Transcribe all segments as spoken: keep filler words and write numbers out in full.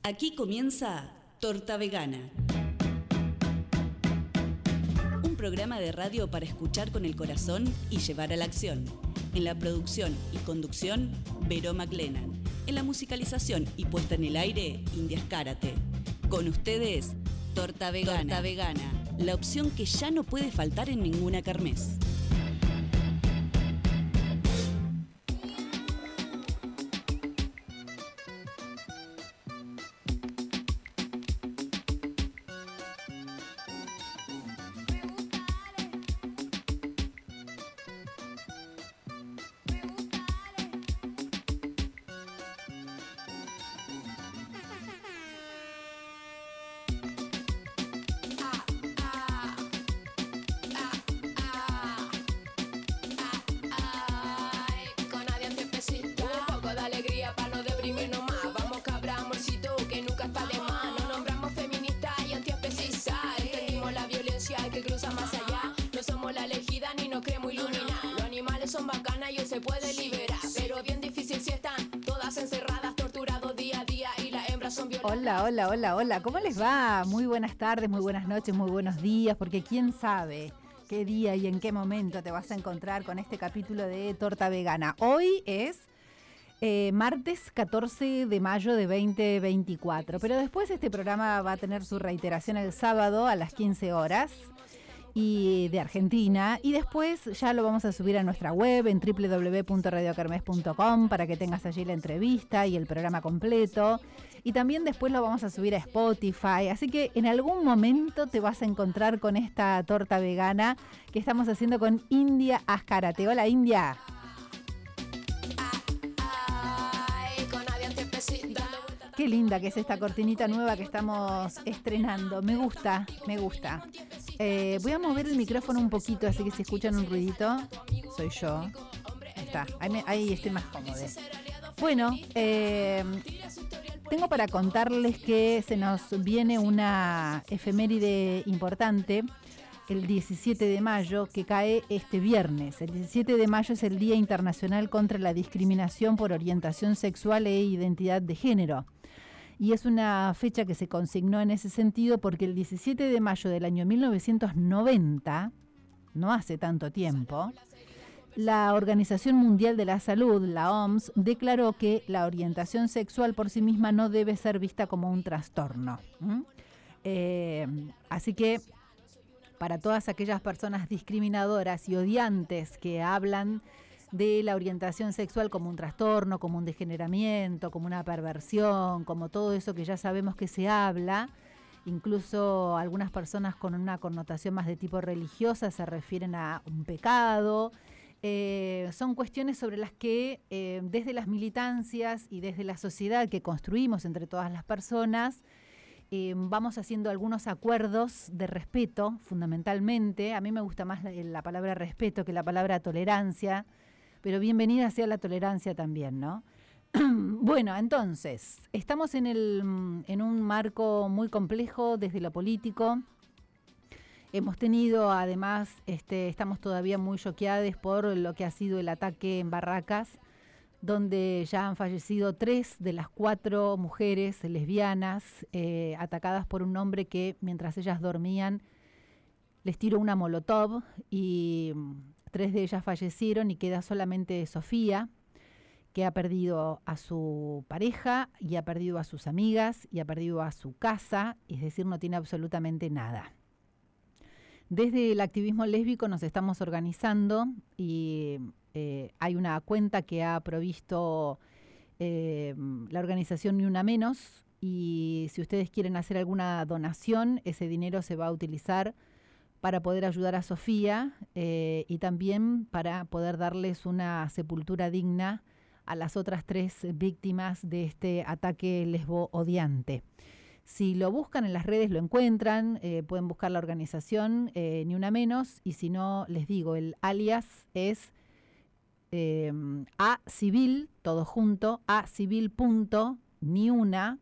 Aquí comienza Torta Vegana. Un programa de radio para escuchar con el corazón y llevar a la acción. En la producción y conducción, Vero McLennan. En la musicalización y puesta en el aire, Indias Karate. Con ustedes, Torta Vegana. Torta Vegana, la opción que ya no puede faltar en ninguna kermés. Hola, hola, hola, hola, ¿cómo les va? Muy buenas tardes, muy buenas noches, muy buenos días, porque quién sabe qué día y en qué momento te vas a encontrar con este capítulo de Torta Vegana. Hoy es eh, martes catorce de mayo de veinte veinticuatro, pero después este programa va a tener su reiteración el sábado a las quince horas. Y de Argentina, y después ya lo vamos a subir a nuestra web en doble u doble u doble u punto radio kermés punto com para que tengas allí la entrevista y el programa completo, y también después lo vamos a subir a Spotify, así que en algún momento te vas a encontrar con esta torta vegana que estamos haciendo con India Azcárate. Hola, India. Qué linda que es esta cortinita nueva que estamos estrenando, me gusta, me gusta. Eh, voy a mover el micrófono un poquito, así que si escuchan un ruidito, soy yo. Ahí está, ahí, me, ahí estoy más cómoda. Bueno, eh, tengo para contarles que se nos viene una efeméride importante, el diecisiete de mayo, que cae este viernes. El diecisiete de mayo es el Día Internacional contra la Discriminación por Orientación Sexual e Identidad de Género. Y es una fecha que se consignó en ese sentido porque el diecisiete de mayo del año mil novecientos noventa, no hace tanto tiempo, la Organización Mundial de la Salud, la O M S, declaró que la orientación sexual por sí misma no debe ser vista como un trastorno. ¿Mm? Eh, así que para todas aquellas personas discriminadoras y odiantes que hablan de la orientación sexual como un trastorno, como un degeneramiento, como una perversión, como todo eso que ya sabemos que se habla, incluso algunas personas con una connotación más de tipo religiosa se refieren a un pecado. Eh, son cuestiones sobre las que eh, desde las militancias y desde la sociedad que construimos entre todas las personas, eh, vamos haciendo algunos acuerdos de respeto, fundamentalmente. A mí me gusta más la, la palabra respeto que la palabra tolerancia, pero bienvenida sea la tolerancia también, ¿no? Bueno, entonces, estamos en, el, en un marco muy complejo desde lo político. Hemos tenido, además, este, estamos todavía muy choqueados por lo que ha sido el ataque en Barracas, donde ya han fallecido tres de las cuatro mujeres lesbianas eh, atacadas por un hombre que, mientras ellas dormían, les tiró una molotov y tres de ellas fallecieron y queda solamente Sofía, que ha perdido a su pareja y ha perdido a sus amigas y ha perdido a su casa, es decir, no tiene absolutamente nada. Desde el activismo lésbico nos estamos organizando y eh, hay una cuenta que ha provisto eh, la organización Ni Una Menos, y si ustedes quieren hacer alguna donación, ese dinero se va a utilizar para poder ayudar a Sofía eh, y también para poder darles una sepultura digna a las otras tres víctimas de este ataque lesbo odiante. Si lo buscan en las redes lo encuentran, eh, pueden buscar la organización eh, Ni Una Menos, y si no, les digo, el alias es eh, a civil, todo junto, a civil punto ni una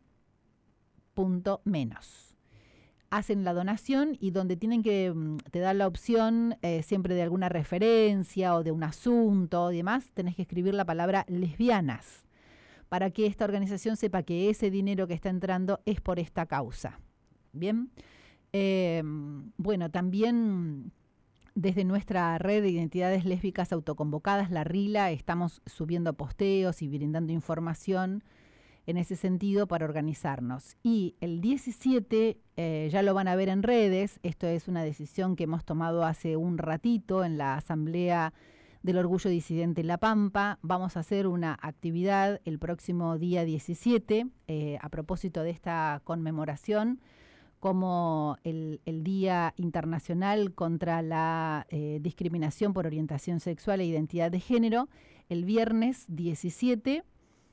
punto menos. Hacen la donación y donde tienen que, te dan la opción eh, siempre de alguna referencia o de un asunto y demás, tenés que escribir la palabra lesbianas. para que esta organización sepa que ese dinero que está entrando es por esta causa. Bien, eh, bueno, también desde nuestra red de identidades lésbicas autoconvocadas, la RILA, estamos subiendo posteos y brindando información en ese sentido para organizarnos. Y el diecisiete, eh, ya lo van a ver en redes, esto es una decisión que hemos tomado hace un ratito en la Asamblea del Orgullo Disidente La Pampa. Vamos a hacer una actividad el próximo día diecisiete, eh, a propósito de esta conmemoración, como el, el Día Internacional contra la eh, Discriminación por Orientación Sexual e Identidad de Género, el viernes diecisiete,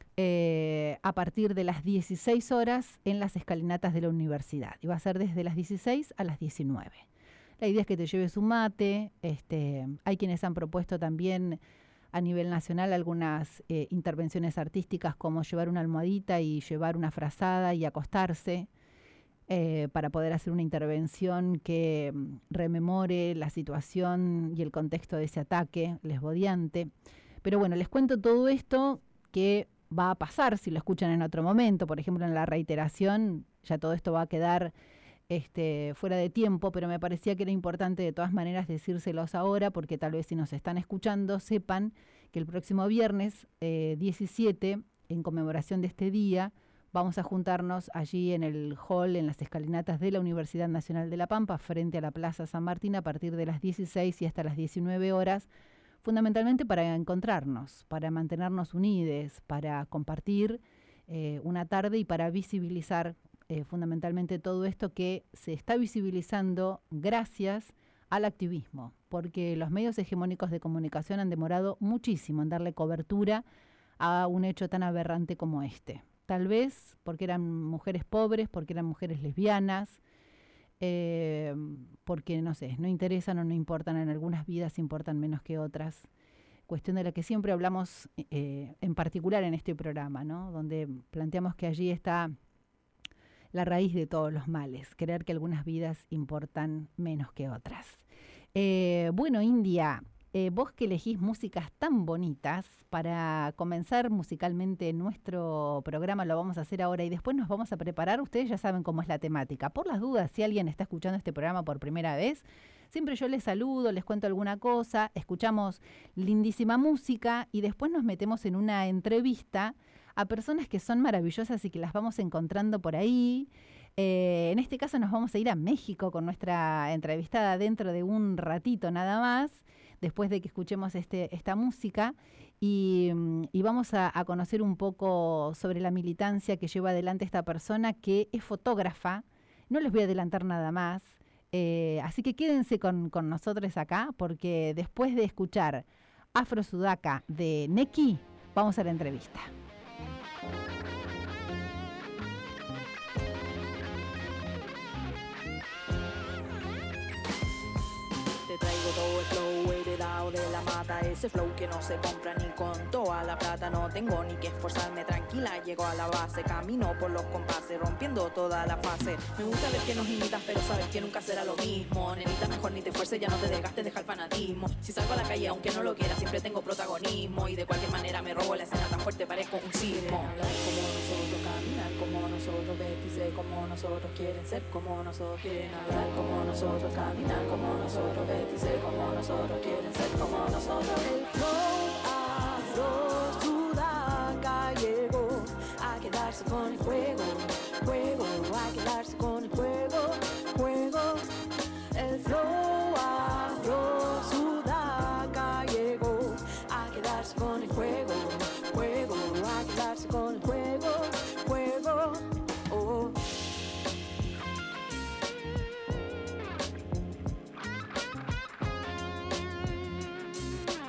Eh, a partir de las dieciséis horas en las escalinatas de la universidad. Y va a ser desde las dieciséis a las diecinueve. La idea es que te lleves un mate. Este, hay quienes han propuesto también a nivel nacional algunas eh, intervenciones artísticas, como llevar una almohadita y llevar una frazada y acostarse eh, para poder hacer una intervención que rememore la situación y el contexto de ese ataque lesbodiante. Pero bueno, les cuento todo esto que va a pasar si lo escuchan en otro momento. Por ejemplo, en la reiteración ya todo esto va a quedar este, fuera de tiempo, pero me parecía que era importante de todas maneras decírselos ahora, porque tal vez si nos están escuchando sepan que el próximo viernes eh, diecisiete, en conmemoración de este día, vamos a juntarnos allí en el hall, en las escalinatas de la Universidad Nacional de La Pampa, frente a la Plaza San Martín, a partir de las dieciséis y hasta las diecinueve horas, fundamentalmente para encontrarnos, para mantenernos unides, para compartir eh, una tarde y para visibilizar eh, fundamentalmente todo esto que se está visibilizando gracias al activismo, porque los medios hegemónicos de comunicación han demorado muchísimo en darle cobertura a un hecho tan aberrante como este. Tal vez porque eran mujeres pobres, porque eran mujeres lesbianas, Eh, porque, no sé, no interesan o no importan, en algunas vidas importan menos que otras, cuestión de la que siempre hablamos eh, en particular en este programa, ¿no? Donde planteamos que allí está la raíz de todos los males, creer que algunas vidas importan menos que otras. Eh, bueno, India, eh, vos que elegís músicas tan bonitas, para comenzar musicalmente nuestro programa lo vamos a hacer ahora y después nos vamos a preparar. Ustedes ya saben cómo es la temática. Por las dudas, si alguien está escuchando este programa por primera vez, siempre yo les saludo, les cuento alguna cosa, escuchamos lindísima música y después nos metemos en una entrevista a personas que son maravillosas y que las vamos encontrando por ahí. Eh, en este caso nos vamos a ir a México con nuestra entrevistada dentro de un ratito nada más, después de que escuchemos este, esta música, y, y vamos a, a conocer un poco sobre la militancia que lleva adelante esta persona, que es fotógrafa. No les voy a adelantar nada más, eh, así que quédense con, con nosotros acá, porque después de escuchar Afro Sudaca de Neki, vamos a la entrevista. Traigo todo el flow heredado de la mata, ese flow que no se compra ni con toda la plata. No tengo ni que esforzarme, tranquila, llego a la base, camino por los compases, rompiendo toda la fase. Me gusta ver que nos imitas, pero sabes que nunca será lo mismo. Nenita, mejor ni te esfuerces, ya no te desgastes, deja el fanatismo. Si salgo a la calle, aunque no lo quiera, siempre tengo protagonismo, y de cualquier manera me robo la escena tan fuerte, parezco un sismo. Hablar como nosotros, caminar como nosotros, vestirse como nosotros, quieren ser como nosotros, quieren hablar como nosotros, caminar como nosotros, vestirse como nosotros, quieren ser como nosotros. El flow Afro Sudaca llegó a quedarse con el juego, juego, a quedarse con el juego, juego. El flow Afro Sudaca llegó a quedarse con el juego, juego, a quedarse con el juego, juego. Oh.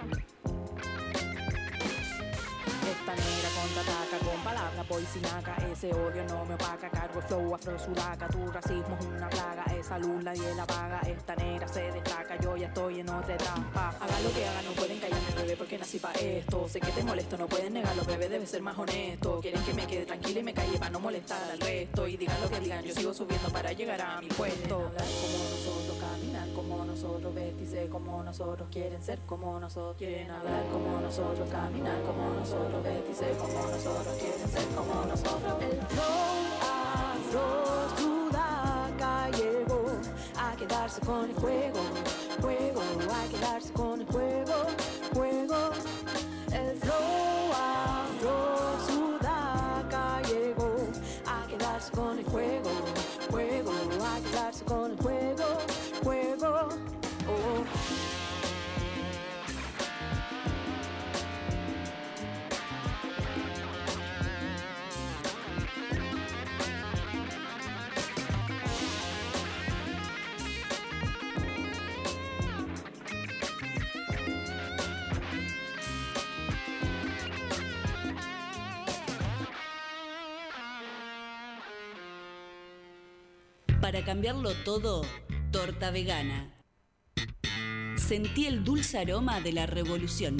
Esta negra contraataca con palabras boicinaca, ese odio no me opaca. Cargo el flow afro sudaca, tu racismo es una plaga. Esa luz nadie la paga, esta negra se destaca. Yo ya estoy en otra etapa. Hagan lo que hagan, no pueden callarme, bebé, porque nací pa' esto. Sé que te molesto, no pueden negarlo, bebé, debe ser más honesto. Quieren que me quede tranquila y me calle para no molestar al resto. Y digan lo que digan, yo sigo subiendo para llegar a mi puesto. Hablar como nosotros, caminar como nosotros, vestirse como nosotros, quieren ser como nosotros, quieren hablar como nosotros, caminar como nosotros, vestirse como nosotros, quieren ser como nosotros. El flow afro sudaca llegó a quedarse con el juego, juego, a quedarse con el juego, juego. El flow afro sudaca llegó a quedarse con el juego, juego, a quedarse con el juego, juego. Oh. Para cambiarlo todo, torta vegana. Sentí el dulce aroma de la revolución.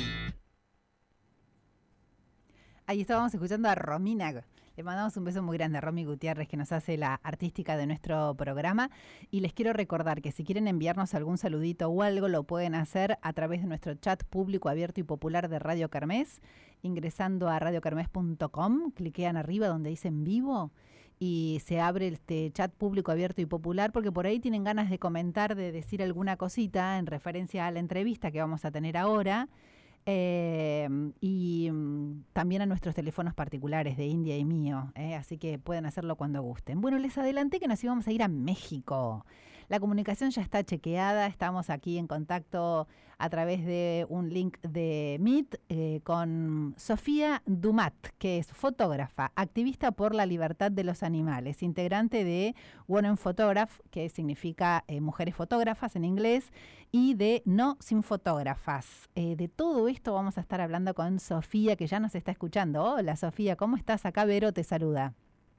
Ahí estábamos escuchando a Romina. Le mandamos un beso muy grande a Romy Gutiérrez, que nos hace la artística de nuestro programa. Y les quiero recordar que si quieren enviarnos algún saludito o algo, lo pueden hacer a través de nuestro chat público abierto y popular de Radio Kermés, ingresando a radio kermés punto com, cliquean arriba donde dice en vivo y se abre este chat público abierto y popular, porque por ahí tienen ganas de comentar, de decir alguna cosita en referencia a la entrevista que vamos a tener ahora. Eh, y mm, también a nuestros teléfonos particulares de India y mío, eh, así que pueden hacerlo cuando gusten. Bueno, les adelanté que nos íbamos a ir a México. La comunicación ya está chequeada, estamos aquí en contacto a través de un link de Meet eh, con Sofía Dumat, que es fotógrafa, activista por la libertad de los animales, integrante de Women Photograph, que significa eh, mujeres fotógrafas en inglés, y de No Sin Fotógrafas. Eh, de todo esto vamos a estar hablando con Sofía, que ya nos está escuchando. Hola Sofía, ¿cómo estás? Acá Vero te saluda.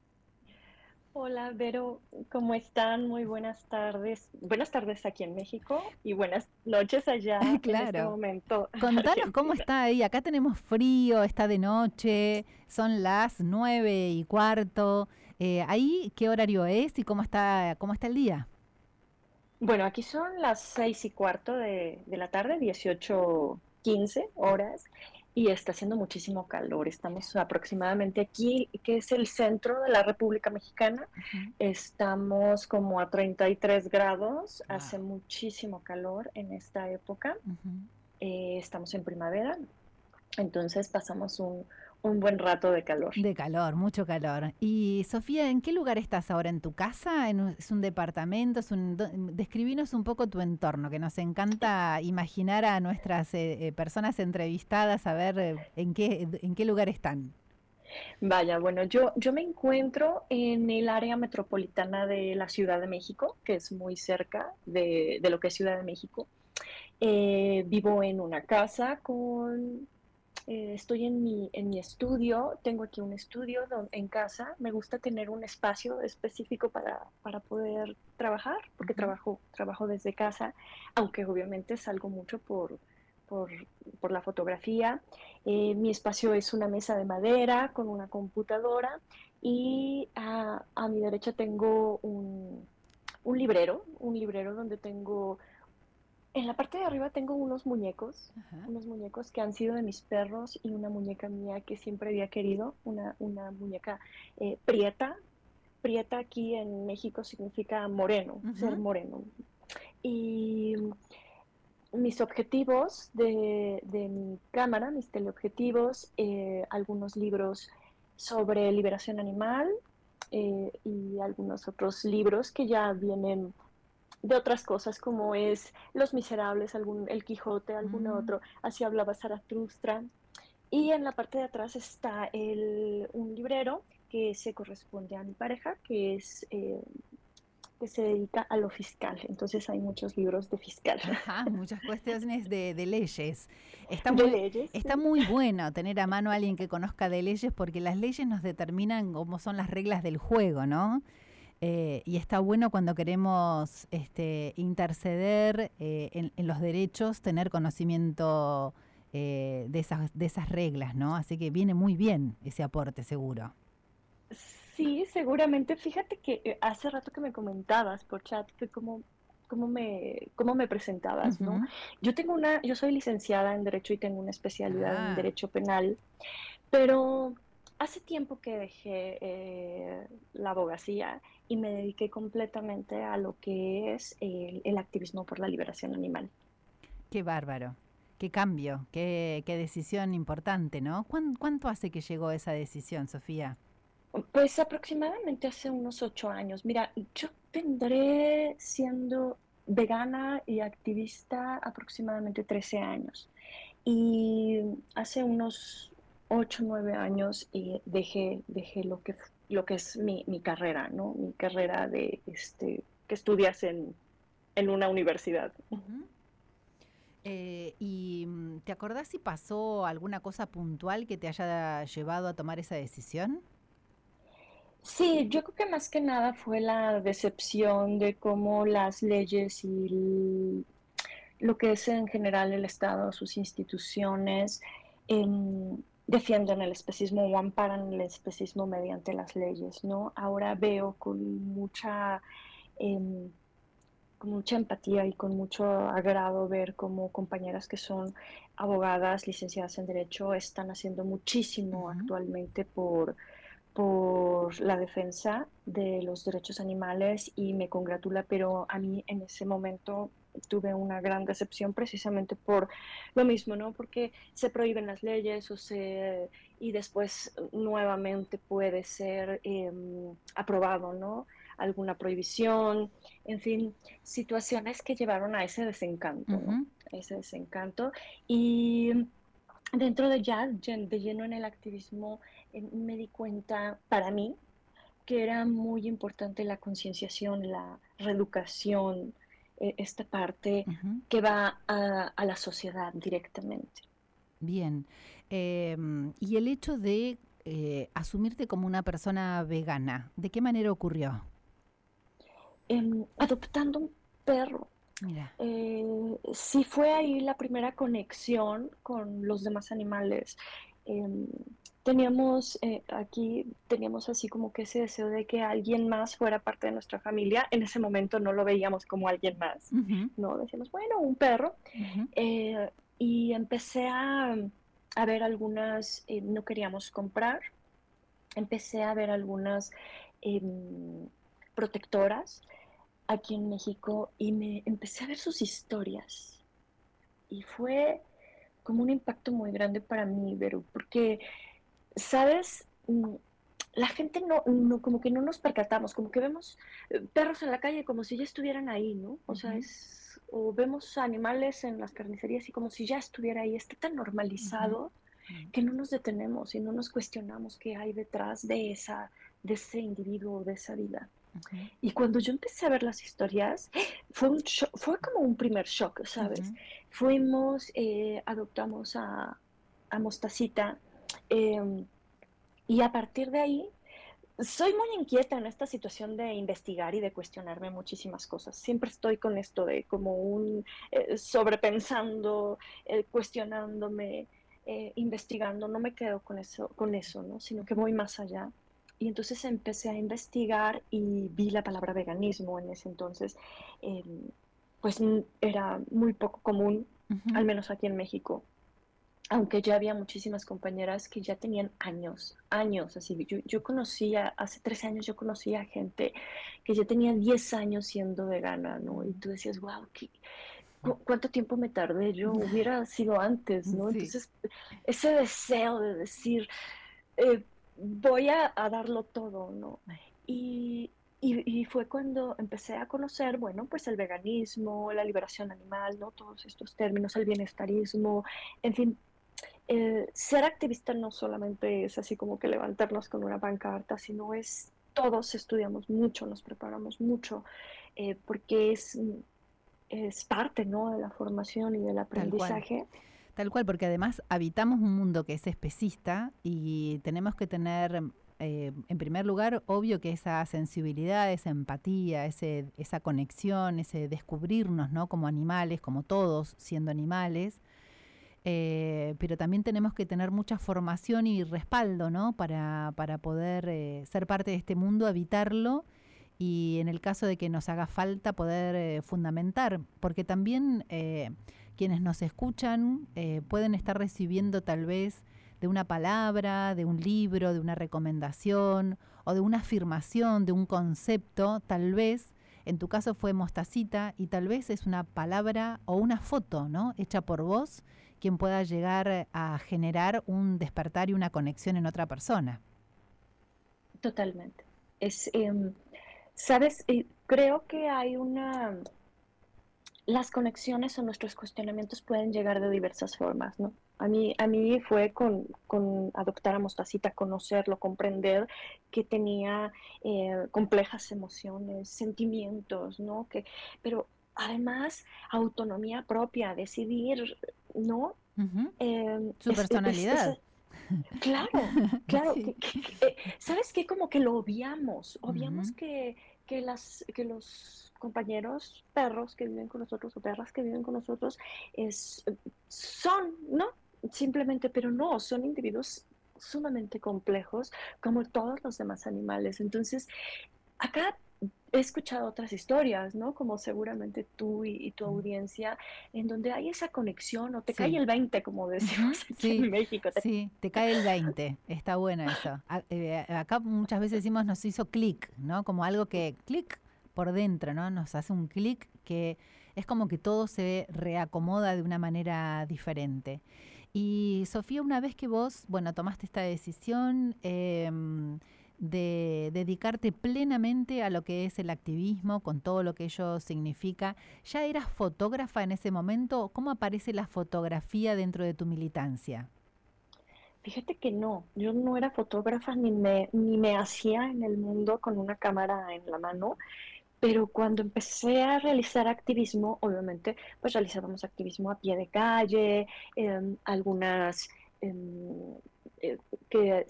Hola, Vero, ¿cómo están? Muy buenas tardes. Buenas tardes aquí en México y buenas noches allá Claro. en este momento. Contanos cómo está ahí. Acá tenemos frío, está de noche, son las nueve y cuarto. Eh, ahí, ¿qué horario es y cómo está, cómo está el día? Bueno, aquí son las seis y cuarto de, de la tarde, dieciocho quince horas, y está haciendo muchísimo calor. Estamos aproximadamente aquí, que es el centro de la República Mexicana. Uh-huh. Estamos como a treinta y tres grados, Wow. Hace muchísimo calor en esta época. Uh-huh. Eh, estamos en primavera, entonces pasamos un, un buen rato de calor. De calor, mucho calor. Y Sofía, ¿en qué lugar estás ahora? ¿En tu casa? ¿En un, ¿Es un departamento? ¿Es un, do, describinos un poco tu entorno, que nos encanta imaginar a nuestras eh, eh, personas entrevistadas, a ver eh, en qué, en qué lugar están. Vaya, bueno, yo, yo me encuentro en el área metropolitana de la Ciudad de México, que es muy cerca de, de lo que es Ciudad de México. Eh, vivo en una casa con... Eh, estoy en mi, en mi estudio, tengo aquí un estudio don- en casa. Me gusta tener un espacio específico para, para poder trabajar, porque Uh-huh. trabajo, trabajo desde casa, aunque obviamente salgo mucho por, por, por la fotografía. Eh, mi espacio es una mesa de madera con una computadora y a, a mi derecha tengo un, un librero, un librero donde tengo... En la parte de arriba tengo unos muñecos, Ajá. unos muñecos que han sido de mis perros y una muñeca mía que siempre había querido, una, una muñeca eh, prieta. Prieta aquí en México significa moreno, Uh-huh. ser moreno. Y mis objetivos de, de mi cámara, mis teleobjetivos, eh, algunos libros sobre liberación animal eh, y algunos otros libros que ya vienen de otras cosas como es Los Miserables, algún, El Quijote, algún Mm. otro, Así hablaba Zaratustra. Y en la parte de atrás está el, un librero que se corresponde a mi pareja, que es eh, que se dedica a lo fiscal, entonces hay muchos libros de fiscal. Ajá, muchas cuestiones de, de leyes. Está De muy, leyes, está sí. muy bueno tener a mano a alguien que conozca de leyes, porque las leyes nos determinan cómo son las reglas del juego, ¿no? Eh, y está bueno cuando queremos este, interceder eh, en, en los derechos, tener conocimiento eh, de esas, de esas reglas, ¿no? Así que viene muy bien ese aporte, seguro. Sí, seguramente. Fíjate que eh, hace rato que me comentabas por chat que cómo, cómo me, cómo me presentabas, ¿no? Ujú. Yo tengo una, yo soy licenciada en Derecho y tengo una especialidad en Ah, Derecho Penal, pero hace tiempo que dejé eh, la abogacía y me dediqué completamente a lo que es el, el activismo por la liberación animal. qué bárbaro, qué cambio, qué, qué decisión importante, ¿no? ¿Cuán- ¿Cuánto hace que llegó esa decisión, Sofía? Pues aproximadamente hace unos ocho años. Mira, yo tendré siendo vegana y activista aproximadamente trece años. Y hace unos ocho, nueve años eh, dejé, dejé lo que, f- lo que es mi, mi carrera, ¿no? Mi carrera de este, que estudias en, en una universidad. Ujú. Eh, ¿y mm, te acordás si pasó alguna cosa puntual que te haya llevado a tomar esa decisión? Sí, yo creo que más que nada fue la decepción de cómo las leyes y el- lo que es en general el Estado, sus instituciones, em, defienden el especismo o amparan el especismo mediante las leyes, ¿no? Ahora veo con mucha, em, con mucha empatía y con mucho agrado ver cómo compañeras que son abogadas, licenciadas en Derecho, están haciendo muchísimo Ujú. actualmente por por la defensa de los derechos animales y me congratula, pero a mí en ese momento tuve una gran decepción precisamente por lo mismo, ¿no? Porque se prohíben las leyes o se, y después nuevamente puede ser eh, aprobado, ¿no? Alguna prohibición, en fin, situaciones que llevaron a ese desencanto, ¿no? Ujú. Ese desencanto. Y dentro de ya, de lleno en el activismo, eh, me di cuenta, para mí, que era muy importante la concienciación, la reeducación, eh, esta parte Ujú. que va a, a la sociedad directamente. Bien. Em, y el hecho de eh, asumirte como una persona vegana, ¿de qué manera ocurrió? Em, adoptando un perro, Mira. eh, sí fue ahí la primera conexión con los demás animales. Em, teníamos eh, aquí, teníamos así como que ese deseo de que alguien más fuera parte de nuestra familia. En ese momento no lo veíamos como alguien más, Ujú. ¿no? Decíamos, bueno, un perro. Ujú. Eh, y empecé a, a ver algunas, eh, no queríamos comprar, empecé a ver algunas em, protectoras aquí en México y me empecé a ver sus historias y fue como un impacto muy grande para mí, Vero, porque, ¿sabes? Mm, La gente no, no, como que no nos percatamos, como que vemos eh, perros en la calle como si ya estuvieran ahí, ¿no? O sea, Ujú. es, o vemos animales en las carnicerías y como si ya estuviera ahí, está tan Ujú. normalizado Mm. que no nos detenemos y no nos cuestionamos qué hay detrás de esa, de ese individuo, de esa vida. Ujú. Y cuando yo empecé a ver las historias, fue, un shock, fue como un primer shock, ¿sabes? Ujú. Fuimos, eh, adoptamos a, a Mostacita eh, y a partir de ahí soy muy inquieta en esta situación de investigar y de cuestionarme muchísimas cosas. Siempre estoy con esto de como un eh, sobrepensando, eh, cuestionándome, eh, investigando. No me quedo con eso, con eso, ¿no? Sino que voy más allá. Y entonces empecé a investigar y vi la palabra veganismo en ese entonces. Eh, pues era muy poco común, Ujú. al menos aquí en México, aunque ya había muchísimas compañeras que ya tenían años, años, así, yo, yo conocía, hace trece años yo conocía gente que ya tenía diez años siendo vegana, ¿no? Y tú decías, wow, ¿qué, cu ¿cuánto tiempo me tardé? Yo hubiera sido antes, ¿no? Sí. Entonces, ese deseo de decir, eh, voy a, a, darlo todo, ¿no? Y, y, y, fue cuando empecé a conocer, bueno, pues el veganismo, la liberación animal, ¿no? Todos estos términos, el bienestarismo, en fin, eh, ser activista no solamente es así como que levantarnos con una pancarta, sino es todos estudiamos mucho, nos preparamos mucho, eh, porque es, es parte, ¿no?, de la formación y del aprendizaje. Tal cual. Tal cual, porque además habitamos un mundo que es especista y tenemos que tener, eh, en primer lugar, obvio que esa sensibilidad, esa empatía, ese, esa conexión, ese descubrirnos, ¿no?, como animales, como todos siendo animales, eh, pero también tenemos que tener mucha formación y respaldo, ¿no?, para, para poder eh, ser parte de este mundo, habitarlo y en el caso de que nos haga falta poder eh, fundamentar, porque también eh, quienes nos escuchan eh, pueden estar recibiendo tal vez de una palabra, de un libro, de una recomendación o de una afirmación, de un concepto, tal vez, en tu caso fue Mostacita y tal vez es una palabra o una foto, ¿no?, hecha por vos, quien pueda llegar a generar un despertar y una conexión en otra persona. Totalmente. Es, eh, ¿sabes? Eh, creo que hay una... Las conexiones o nuestros cuestionamientos pueden llegar de diversas formas, ¿no? A mí, a mí fue con, con adoptar a Mostacita, conocerlo, comprender que tenía eh, complejas emociones, sentimientos, ¿no? Que, pero además autonomía propia, decidir, ¿no? Uh-huh. Eh, Su es, personalidad. Es, es, claro, claro. Sí. Que, que, que, eh, ¿sabes qué? Como que lo obviamos, obviamos Uh-huh. que, que, las, que los compañeros perros que viven con nosotros o perras que viven con nosotros es, son, ¿no? Simplemente, pero no, son individuos sumamente complejos como todos los demás animales. Entonces, acá he escuchado otras historias, ¿no? Como seguramente tú y, y tu audiencia, en donde hay esa conexión o te Sí. cae el veinte, como decimos Uh-huh. aquí Sí. en México. Te... Sí, te cae el veinte. Está bueno eso. A, eh, acá muchas veces decimos nos hizo clic, ¿no? Como algo que clic por dentro, ¿no? Nos hace un clic que es como que todo se reacomoda de una manera diferente. Y Sofía, una vez que vos, bueno, tomaste esta decisión eh, de dedicarte plenamente a lo que es el activismo, con todo lo que ello significa, ¿ya eras fotógrafa en ese momento? ¿Cómo aparece la fotografía dentro de tu militancia? Fíjate que no, yo no era fotógrafa ni me, ni me hacía en el mundo con una cámara en la mano. Pero cuando empecé a realizar activismo, obviamente, pues realizábamos activismo a pie de calle, eh, algunas eh, eh, que,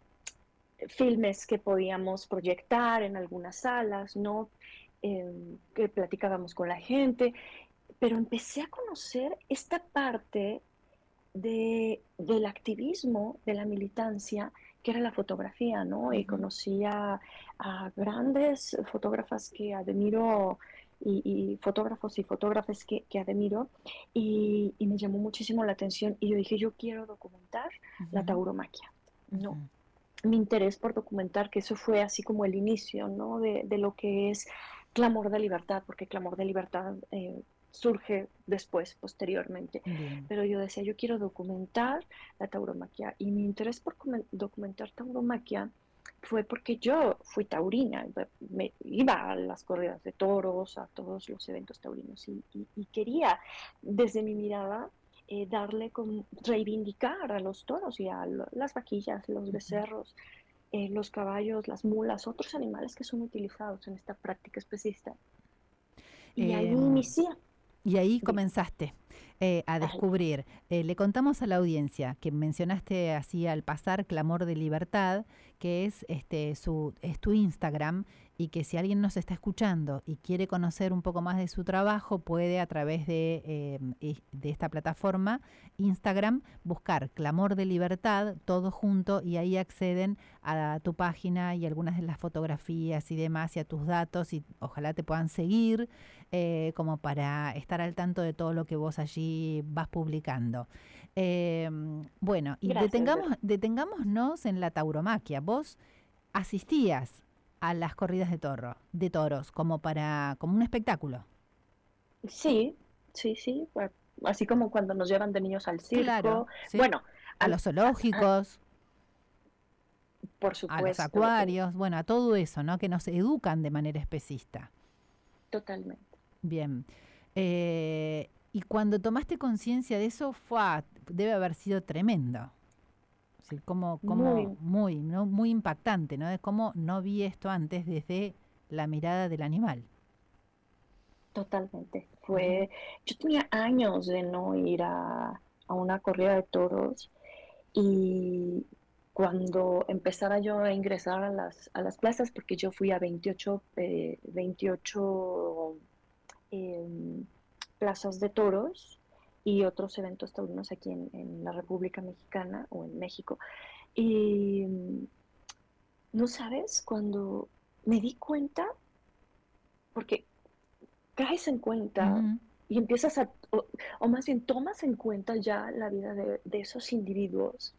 filmes que podíamos proyectar en algunas salas, ¿no? Eh, que platicábamos con la gente, pero empecé a conocer esta parte de, del activismo, de la militancia, que era la fotografía, ¿no? Y conocí a, a grandes fotógrafas que admiro y, y fotógrafos y fotógrafas que, que admiro y, y, me llamó muchísimo la atención y yo dije, yo quiero documentar uh-huh. la tauromaquia, ¿no? Uh-huh. Mi interés por documentar, que eso fue así como el inicio, ¿no? De, de lo que es Clamor de Libertad, porque Clamor de Libertad... Eh, surge después, posteriormente. Bien. Pero yo decía, yo quiero documentar la tauromaquia y mi interés por documentar tauromaquia fue porque yo fui taurina, me iba a las corridas de toros, a todos los eventos taurinos y, y, y quería desde mi mirada eh, darle, con, reivindicar a los toros y a lo, las vaquillas, los becerros, eh, los caballos, las mulas, otros animales que son utilizados en esta práctica especista. Y eh, ahí inicié. Y ahí comenzaste eh, a descubrir. Eh, le contamos a la audiencia que mencionaste así al pasar Clamor de Libertad, que es, este, su, es tu Instagram, y que si alguien nos está escuchando y quiere conocer un poco más de su trabajo, puede a través de, eh, de esta plataforma Instagram buscar Clamor de Libertad, todo junto, y ahí acceden a tu página y algunas de las fotografías y demás y a tus datos, y ojalá te puedan seguir eh, como para estar al tanto de todo lo que vos allí vas publicando. Eh, bueno, y Gracias, detengamos, detengámonos en la tauromaquia. Vos asistías a las corridas de toro, de toros, como para, como un espectáculo. Sí, sí, sí, bueno, así como cuando nos llevan de niños al circo, claro, ¿sí? bueno, a, a los zoológicos, a, a, por supuesto, a los acuarios, eh, bueno, a todo eso, ¿no? Que nos educan de manera especista. Totalmente. Bien. Eh, y cuando tomaste conciencia de eso, fue, debe haber sido tremendo. Sí, como, Muy, como muy, ¿no? Muy impactante, ¿no? De cómo no vi esto antes desde la mirada del animal. totalmente. Ujú, Fue, yo tenía años de no ir a, a una corrida de toros y cuando empezara yo a ingresar a las, a las plazas, porque yo fui a veintiocho, eh, veintiocho eh, plazas de toros y otros eventos taurinos aquí en, en la República Mexicana o en México. Y no sabes, cuando me di cuenta, porque caes en cuenta ujú, y empiezas a, o, o más bien tomas en cuenta ya la vida de, de esos individuos.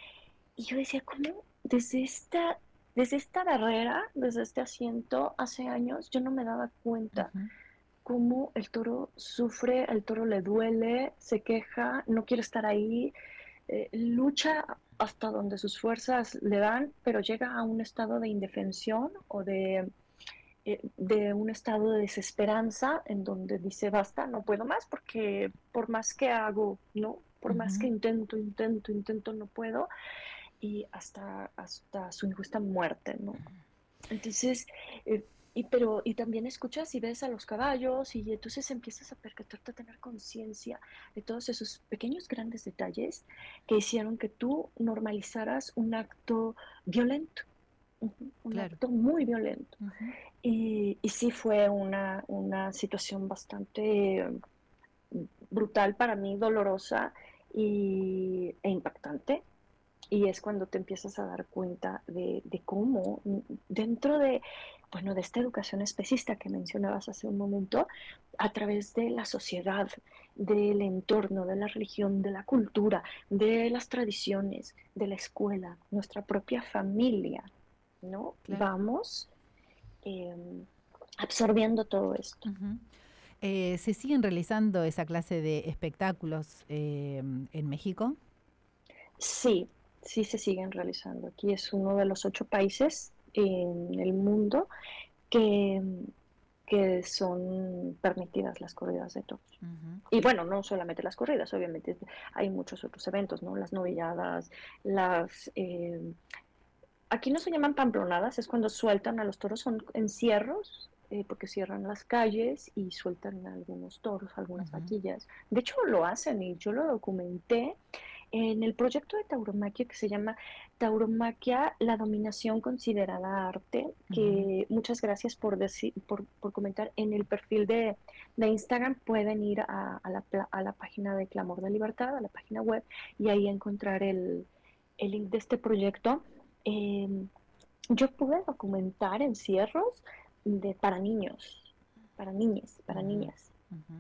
Y yo decía, ¿cómo desde esta, desde esta barrera, desde este asiento, hace años, yo no me daba cuenta ujú, cómo el toro sufre, el toro le duele, se queja, no quiere estar ahí, eh, lucha hasta donde sus fuerzas le dan, pero llega a un estado de indefensión o de, eh, de un estado de desesperanza en donde dice, basta, no puedo más, porque por más que hago, ¿no? Por más que ujú. intento, intento, intento, no puedo, y hasta, hasta su injusta muerte, ¿no? Entonces, eh, y, pero, y también escuchas y ves a los caballos y entonces empiezas a percatarte, a tener conciencia de todos esos pequeños, grandes detalles que hicieron que tú normalizaras un acto violento, uh-huh, un Claro. acto muy violento. Ujú. Y, y sí fue una, una situación bastante brutal para mí, dolorosa y, e impactante. Y es cuando te empiezas a dar cuenta de, de cómo dentro de, bueno, de esta educación especista que mencionabas hace un momento, a través de la sociedad, del entorno, de la religión, de la cultura, de las tradiciones, de la escuela, nuestra propia familia, ¿no? Claro. Vamos eh, absorbiendo todo esto. Ujú. Eh, ¿se siguen realizando esa clase de espectáculos eh, en México? Sí, sí se siguen realizando. Aquí es uno de los ocho países en el mundo que, que son permitidas las corridas de toros. Ujú. Y Y, bueno, no solamente las corridas, obviamente hay muchos otros eventos, ¿no? Las novilladas, las... Eh, aquí no se llaman pamplonadas, es cuando sueltan a los toros, son encierros, eh, porque cierran las calles y sueltan algunos toros, algunas ujú, vaquillas. De hecho, lo hacen y yo lo documenté en el proyecto de tauromaquia que se llama Tauromaquia, la dominación considerada arte, ujú, que muchas gracias por, decir, por, por comentar en el perfil de, de Instagram, pueden ir a, a, la, a la página de Clamor de Libertad, a la página web, y ahí encontrar el, el link de este proyecto. Eh, yo pude documentar encierros de, para niños, para niñas, para ujú, niñas. ujú.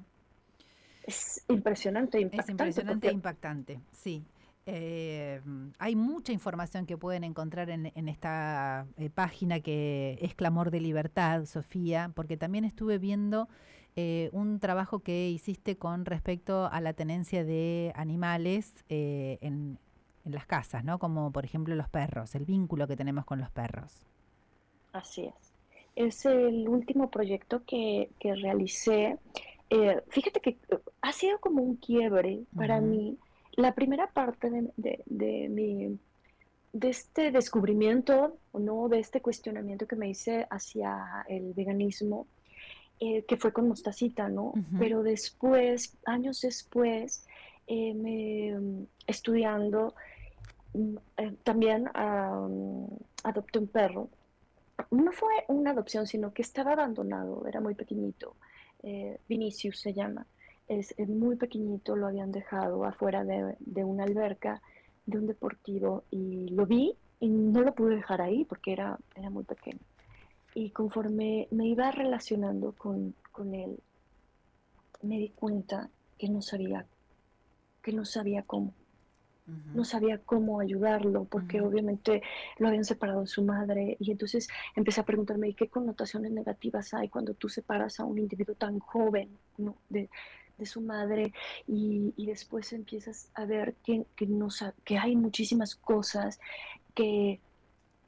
Es impresionante, Es impactante, impresionante e porque impactante, sí. Eh, hay mucha información que pueden encontrar en, en esta eh, página que es Clamor de Libertad, Sofía, porque también estuve viendo eh, un trabajo que hiciste con respecto a la tenencia de animales eh, en, en las casas, ¿no? Como por ejemplo los perros, el vínculo que tenemos con los perros. así es. Es el último proyecto que, que realicé. Eh, fíjate que eh, ha sido como un quiebre para Ujú, mí. La primera parte de, de, de mi, de este descubrimiento, ¿no? De este cuestionamiento que me hice hacia el veganismo, eh, que fue con Mostacita, ¿no? ujú, Pero después, años después, eh, me, mm, estudiando, mm, eh, también um, adopté un perro. No fue una adopción, sino que estaba abandonado, era muy pequeñito. Eh, Vinicius se llama. Es, es muy pequeñito, lo habían dejado afuera de, de una alberca, de un deportivo, y lo vi y no lo pude dejar ahí porque era, era muy pequeño. Y conforme me iba relacionando con, con él, me di cuenta que no sabía, que no sabía cómo. ujú, No sabía cómo ayudarlo, porque ujú. obviamente lo habían separado de su madre, y entonces empecé a preguntarme, ¿y qué connotaciones negativas hay cuando tú separas a un individuo tan joven, ¿no? de, de su madre? Y, y después empiezas a ver que, que, no, que hay muchísimas cosas que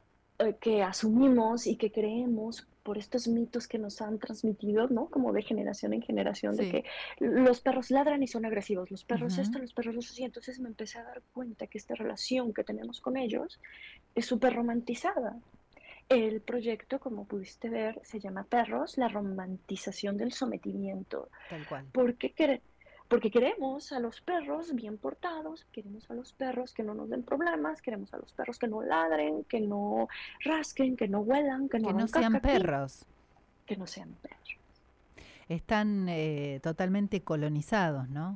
eh, que asumimos y que creemos por estos mitos que nos han transmitido, ¿no? Como de generación en generación, de Sí. que los perros ladran y son agresivos, los perros Ujú. esto, los perros eso, y entonces me empecé a dar cuenta que esta relación que tenemos con ellos es súper romantizada. El proyecto, como pudiste ver, se llama Perros, la romantización del sometimiento. Tal cual. ¿Por qué quere- Porque queremos a los perros bien portados, queremos a los perros que no nos den problemas, queremos a los perros que no ladren, que no rasquen, que no huelan, que no Que no hagan sean caca, que, perros. que no sean perros. Están eh, totalmente colonizados, ¿no?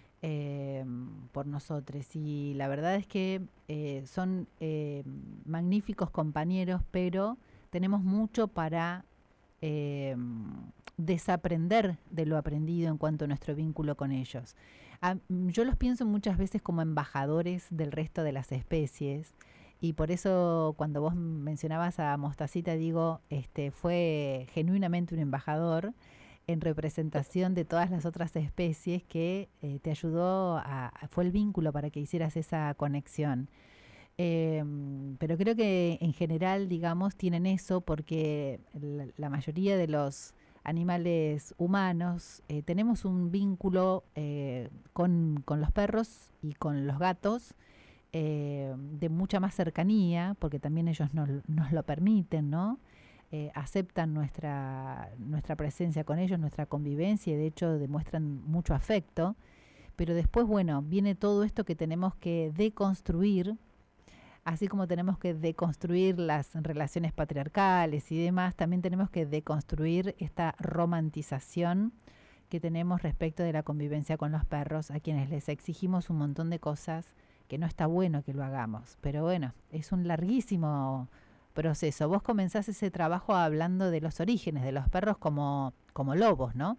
Eh, por nosotros. Y la verdad es que eh, son eh, magníficos compañeros, pero tenemos mucho para eh, desaprender de lo aprendido en cuanto a nuestro vínculo con ellos. A, yo los pienso muchas veces como embajadores del resto de las especies. Y por eso cuando vos mencionabas a Mostacita, digo, este, fue genuinamente un embajador en representación de todas las otras especies que eh, te ayudó, a, a, fue el vínculo para que hicieras esa conexión. Eh, pero creo que en general, digamos, tienen eso porque la, la mayoría de los animales humanos eh, tenemos un vínculo eh, con, con los perros y con los gatos eh, de mucha más cercanía, porque también ellos nos, nos lo permiten, ¿no? Eh, aceptan nuestra, nuestra presencia con ellos, nuestra convivencia, y de hecho demuestran mucho afecto. Pero después, bueno, viene todo esto que tenemos que deconstruir, así como tenemos que deconstruir las relaciones patriarcales y demás, también tenemos que deconstruir esta romantización que tenemos respecto de la convivencia con los perros, a quienes les exigimos un montón de cosas que no está bueno que lo hagamos. Pero bueno, es un larguísimo proceso. Vos comenzás ese trabajo hablando de los orígenes de los perros como, como lobos, ¿no?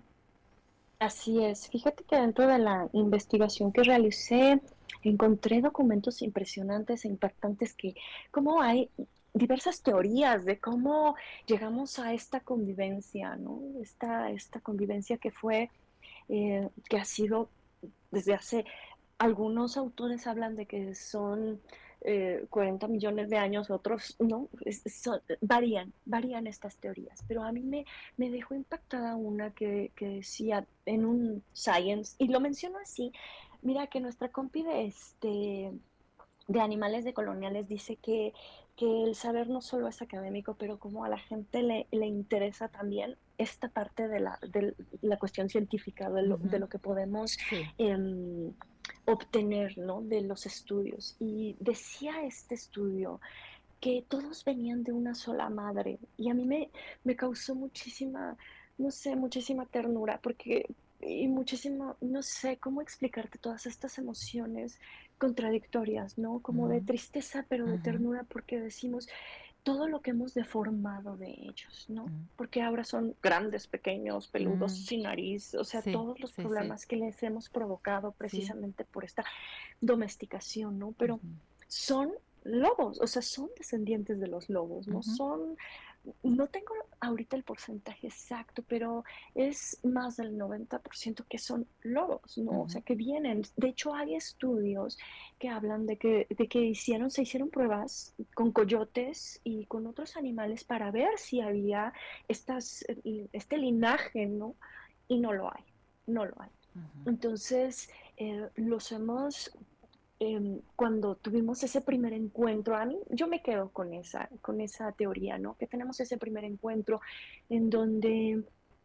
Así es. Fíjate que dentro de la investigación que realicé, encontré documentos impresionantes e impactantes que, como hay diversas teorías de cómo llegamos a esta convivencia, ¿no? Esta, esta convivencia que fue, eh, que ha sido desde hace, algunos autores hablan de que son eh, cuarenta millones de años, otros no, es, son, varían, varían estas teorías, pero a mí me, me dejó impactada una que, que decía en un Science, y lo menciono así, mira que nuestra compi de, este, de animales de coloniales dice que, que el saber no solo es académico, pero como a la gente le, le interesa también esta parte de la, de la cuestión científica, de lo, uh-huh. de lo que podemos sí. eh, obtener, ¿no? De los estudios. Y decía este estudio que todos venían de una sola madre, y a mí me, me causó muchísima, no sé, muchísima ternura, porque, y muchísimo, no sé cómo explicarte todas estas emociones contradictorias, ¿no? Como uh-huh. de tristeza, pero de uh-huh. ternura, porque decimos todo lo que hemos deformado de ellos, ¿no? Uh-huh. Porque ahora son grandes, pequeños, peludos, uh-huh. sin nariz, o sea, sí, todos los sí, problemas sí. que les hemos provocado precisamente sí. por esta domesticación, ¿no? Pero uh-huh. son lobos, o sea, son descendientes de los lobos, ¿no? Uh-huh. Son, no tengo ahorita el porcentaje exacto, pero es más del noventa por ciento que son lobos, ¿no? Uh-huh. O sea, que vienen. De hecho, hay estudios que hablan de que, de que hicieron, se hicieron pruebas con coyotes y con otros animales para ver si había estas, este linaje, ¿no? Y no lo hay, no lo hay. Uh-huh. Entonces, eh, los hemos... Eh, cuando tuvimos ese primer encuentro, a mí, yo me quedo con esa, con esa teoría, ¿no? Que tenemos ese primer encuentro en donde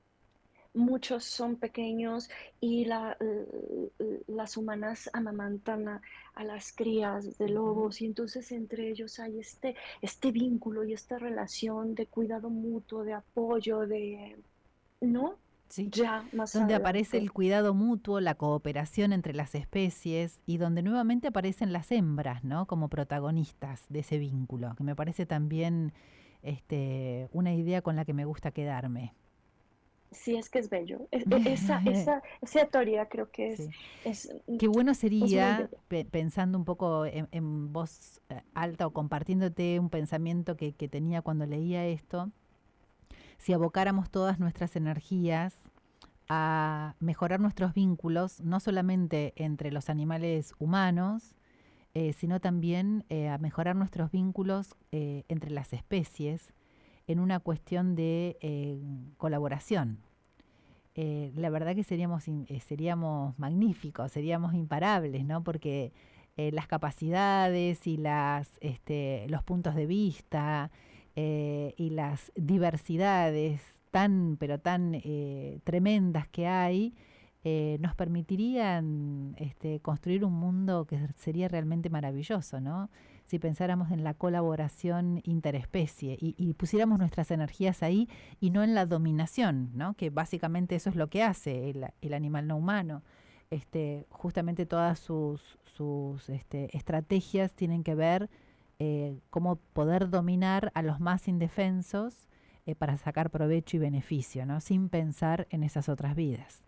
muchos son pequeños y la, las humanas amamantan a, a las crías de lobos, y entonces entre ellos hay este, este vínculo y esta relación de cuidado mutuo, de apoyo, de, ¿no? Sí. Ya más donde adelante. Aparece el cuidado mutuo, la cooperación entre las especies, y donde nuevamente aparecen las hembras, ¿no? Como protagonistas de ese vínculo, que me parece también este, una idea con la que me gusta quedarme. Sí, es que es bello. Es, esa, esa, esa teoría creo que es... Sí. es Qué bueno sería, pe- pensando un poco en, en voz alta o compartiéndote un pensamiento que, que tenía cuando leía esto, si abocáramos todas nuestras energías a mejorar nuestros vínculos, no solamente entre los animales humanos, eh, sino también eh, a mejorar nuestros vínculos eh, entre las especies en una cuestión de eh, colaboración. Eh, la verdad que seríamos, eh, seríamos magníficos, seríamos imparables, ¿no? Porque eh, las capacidades y las, este, los puntos de vista eh, y las diversidades tan, pero tan eh, tremendas que hay, eh, nos permitirían este, construir un mundo que sería realmente maravilloso, ¿no? Si pensáramos en la colaboración interespecie y, y pusiéramos nuestras energías ahí y no en la dominación, ¿no? Que básicamente eso es lo que hace el, el animal no humano. Este, justamente todas sus, sus este, estrategias tienen que ver eh, cómo poder dominar a los más indefensos eh, para sacar provecho y beneficio, ¿no? Sin pensar en esas otras vidas.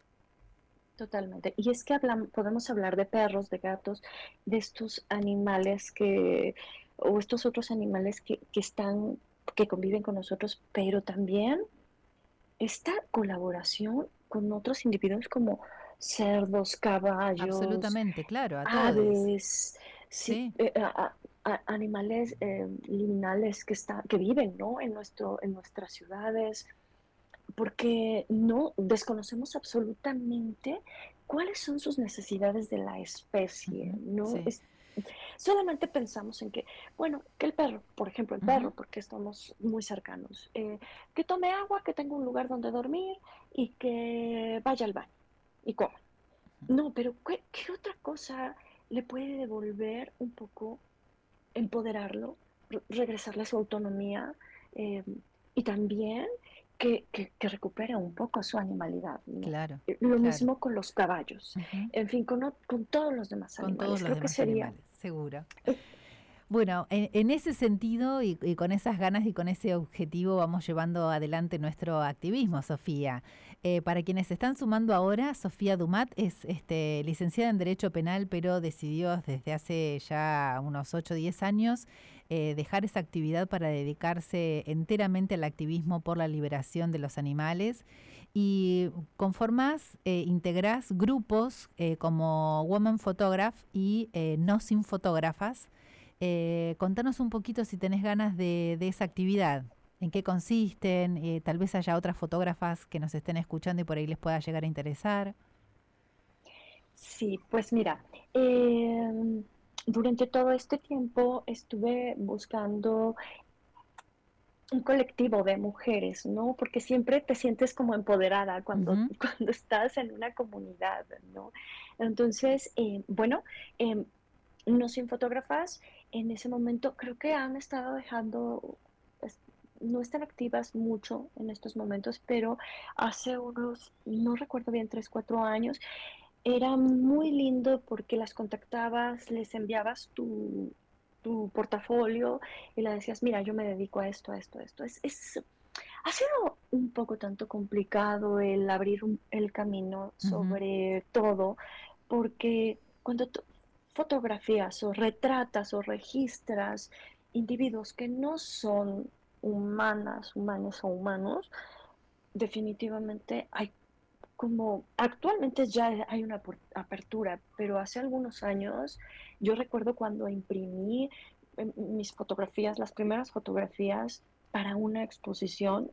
Totalmente. Y es que hablamos, podemos hablar de perros, de gatos, de estos animales que, o estos otros animales que, que están, que conviven con nosotros, pero también esta colaboración con otros individuos como cerdos, caballos, Absolutamente, claro, a todos. aves, sí, Sí. eh, a- a- animales eh, liminales que está, que viven, ¿no? En nuestro, en nuestras ciudades, porque no desconocemos absolutamente cuáles son sus necesidades de la especie, Ujú, ¿no? sí. Es, solamente pensamos en que, bueno, que el perro, por ejemplo, el perro, Ujú. porque estamos muy cercanos, eh, que tome agua, que tenga un lugar donde dormir y que vaya al baño y coma. No, pero ¿qué, qué otra cosa le puede devolver un poco, empoderarlo, re- regresarle su autonomía eh, y también que, que, que recupere un poco su animalidad, ¿no? Claro, Eh, Lo claro. mismo con los caballos, Ujú. en fin, con, o- con todos los demás Con todos animales. los Creo que demás sería, animales, seguro. eh, Bueno, en, en ese sentido y, y con esas ganas y con ese objetivo vamos llevando adelante nuestro activismo, Sofía. Eh, para quienes se están sumando ahora, Sofía Dumat es este, licenciada en Derecho Penal, pero decidió desde hace ya unos ocho o diez años eh, dejar esa actividad para dedicarse enteramente al activismo por la liberación de los animales. Y conformás, eh, integrás grupos eh, como Woman Photograph y eh, No Sin Fotógrafas. Eh, contanos un poquito si tenés ganas de, de esa actividad, en qué consisten, eh, tal vez haya otras fotógrafas que nos estén escuchando y por ahí les pueda llegar a interesar. sí, pues mira, eh, durante todo este tiempo estuve buscando un colectivo de mujeres, ¿no? Porque siempre te sientes como empoderada cuando, Ujú. cuando estás en una comunidad, ¿no? Entonces, eh, bueno, eh, No Sin Fotógrafas, en ese momento creo que han estado dejando, es- no están activas mucho en estos momentos, pero hace unos, no recuerdo bien, tres, cuatro años, era muy lindo porque las contactabas, les enviabas tu, tu portafolio y le decías, mira, yo me dedico a esto, a esto, a esto. Es, es, ha sido un poco tanto complicado el abrir un- el camino Ujú. sobre todo, porque cuando tú fotografías o retratas o registras individuos que no son humanas, humanos o humanos, definitivamente hay como actualmente ya hay una apertura, pero hace algunos años yo recuerdo cuando imprimí em, mis fotografías, las primeras fotografías para una exposición,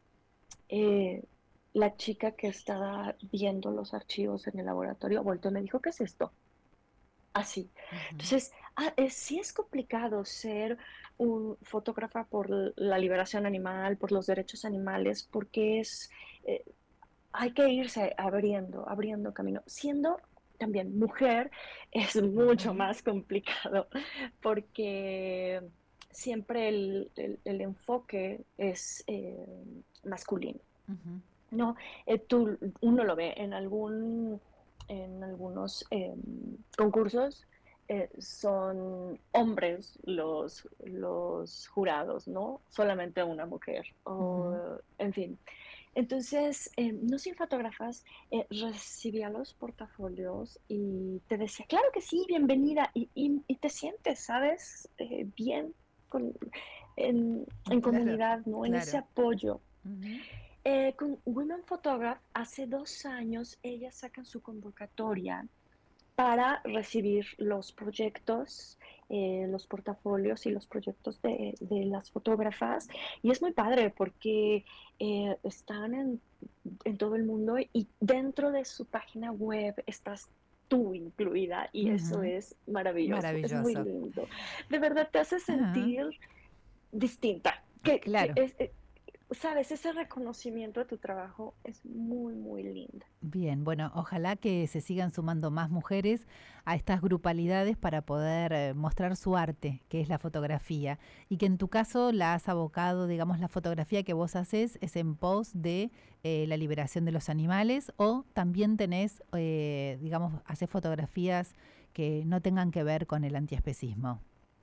eh, la chica que estaba viendo los archivos en el laboratorio volteó y me dijo, ¿qué es esto? Así. Ujú. Entonces, ah, eh, sí es complicado ser un fotógrafa por la liberación animal, por los derechos animales, porque es, eh, hay que irse abriendo, abriendo camino. Siendo también mujer es mucho Ujú. más complicado porque siempre el, el- el enfoque es eh, masculino, Ujú. ¿no? Eh, tú, uno lo ve en algún, en algunos eh, concursos, eh, son hombres los, los jurados, ¿no? Solamente una mujer, o Ujú. en fin. Entonces, eh, No Sin Fotógrafas eh, recibía los portafolios y te decía, claro que sí, bienvenida, y, y- y te sientes, ¿sabes? Eh, bien con- en, en Claro, comunidad, ¿no? En ese claro. apoyo. Ujú. Eh, con Women Photograph, hace dos años, ellas sacan su convocatoria para recibir los proyectos, eh, los portafolios y los proyectos de, de las fotógrafas. Y es muy padre porque eh, están en, en todo el mundo y dentro de su página web estás tú incluida y uh-huh. Eso es maravilloso, maravilloso, es muy lindo. De verdad te hace sentir uh-huh. distinta. Que, claro. que es, es, sabes, ese reconocimiento de tu trabajo es muy, muy lindo. Bien, bueno, ojalá que se sigan sumando más mujeres a estas grupalidades para poder eh, mostrar su arte, que es la fotografía, y que en tu caso la has abocado, digamos, la fotografía que vos haces es en pos de eh, la liberación de los animales, o también tenés, eh, digamos, haces fotografías que no tengan que ver con el antiespecismo.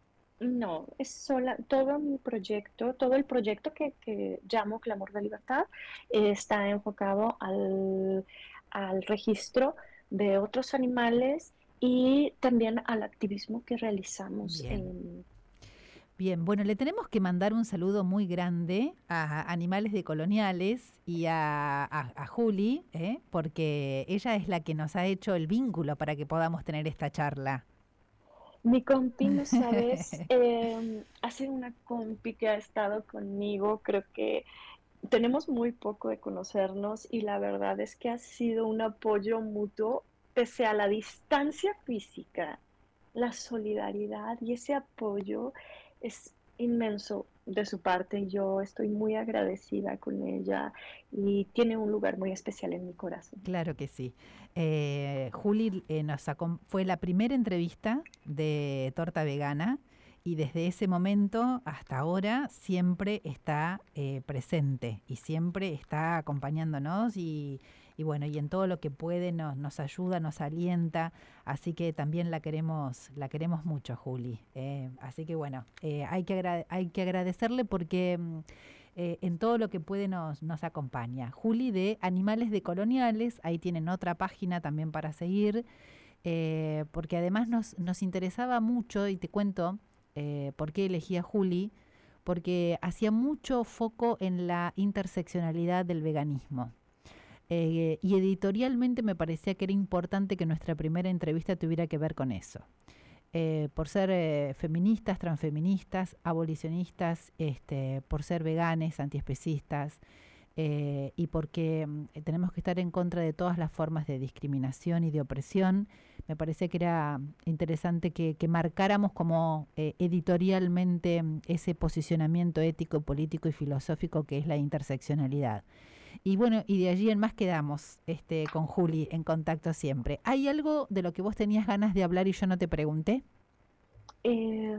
No, es sola, todo mi proyecto, todo el proyecto que, que llamo Clamor de Libertad eh, está enfocado al, al registro de otros animales y también al activismo que realizamos. Bien. En... Bien, bueno, le tenemos que mandar un saludo muy grande a Animales de Coloniales y a, a, a Juli, ¿eh? Porque ella es la que nos ha hecho el vínculo para que podamos tener esta charla. Mi compi, no sabes, eh, ha sido una compi que ha estado conmigo, creo que tenemos muy poco de conocernos y la verdad es que ha sido un apoyo mutuo pese a la distancia física, la solidaridad y ese apoyo es inmenso de su parte. Yo estoy muy agradecida con ella y tiene un lugar muy especial en mi corazón. Claro que sí. Eh, Juli eh, nos fue la primera entrevista de Torta Vegana y desde ese momento hasta ahora siempre está eh, presente y siempre está acompañándonos y, y bueno, y en todo lo que puede nos, nos ayuda, nos alienta, así que también la queremos, la queremos mucho, Juli. Eh, así que bueno, eh, hay que agra- hay que agradecerle porque eh, en todo lo que puede nos, nos acompaña. Juli de Animales de Coloniales, ahí tienen otra página también para seguir, eh, porque además nos, nos interesaba mucho, y te cuento eh, por qué elegí a Juli, porque hacía mucho foco en la interseccionalidad del veganismo. Eh, y editorialmente me parecía que era importante que nuestra primera entrevista tuviera que ver con eso. Eh, por ser eh, feministas, transfeministas, abolicionistas, este, por ser veganes, antiespecistas, eh, y porque eh, tenemos que estar en contra de todas las formas de discriminación y de opresión, me parecía que era interesante que, que marcáramos como eh, editorialmente ese posicionamiento ético, político y filosófico que es la interseccionalidad. Y bueno, y de allí en más quedamos este, con Juli en contacto siempre. ¿Hay algo de lo que vos tenías ganas de hablar y yo no te pregunté? Eh,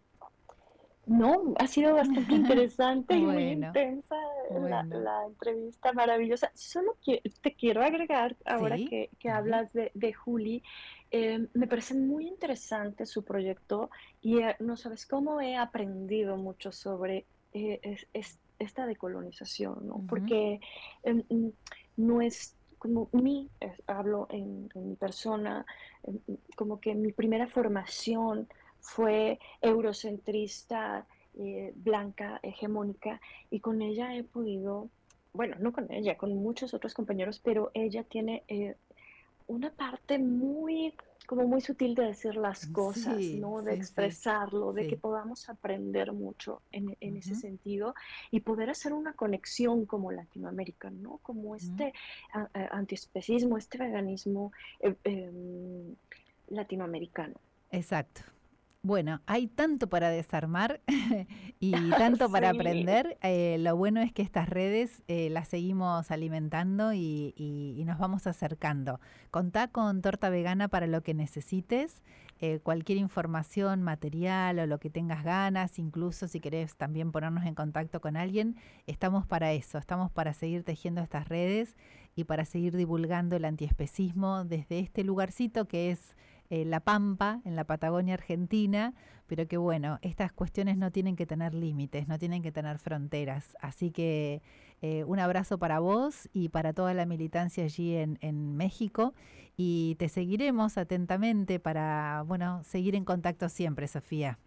no, ha sido bastante interesante y bueno, muy intensa bueno. la, la entrevista, maravillosa. Solo que te quiero agregar, ahora sí, que, que vale. hablas de, de Juli, eh, me parece muy interesante su proyecto y eh, no sabes cómo he aprendido mucho sobre eh, es, es, esta decolonización, ¿no? Uh-huh. Porque eh, no es como mi, eh, hablo en, en mi persona, eh, como que mi primera formación fue eurocentrista, eh, blanca, hegemónica, y con ella he podido, bueno, no con ella, con muchos otros compañeros, pero ella tiene eh, una parte muy, como muy sutil de decir las cosas, sí, ¿no? De sí, expresarlo, sí, de sí. que podamos aprender mucho en, en uh-huh. ese sentido y poder hacer una conexión como Latinoamérica, ¿no? Como este uh-huh. a, a, antiespecismo, este veganismo eh, eh, latinoamericano. Exacto. Bueno, hay tanto para desarmar y tanto sí. para aprender. Eh, lo bueno es que estas redes eh, las seguimos alimentando y, y, y nos vamos acercando. Contá con Torta Vegana para lo que necesites, eh, cualquier información, material o lo que tengas ganas, incluso si querés también ponernos en contacto con alguien, estamos para eso, estamos para seguir tejiendo estas redes y para seguir divulgando el antiespecismo desde este lugarcito que es Eh, La Pampa, en la Patagonia Argentina, pero que bueno, estas cuestiones no tienen que tener límites, no tienen que tener fronteras, así que eh, un abrazo para vos y para toda la militancia allí en, en México y te seguiremos atentamente para, bueno, seguir en contacto siempre, Sofía.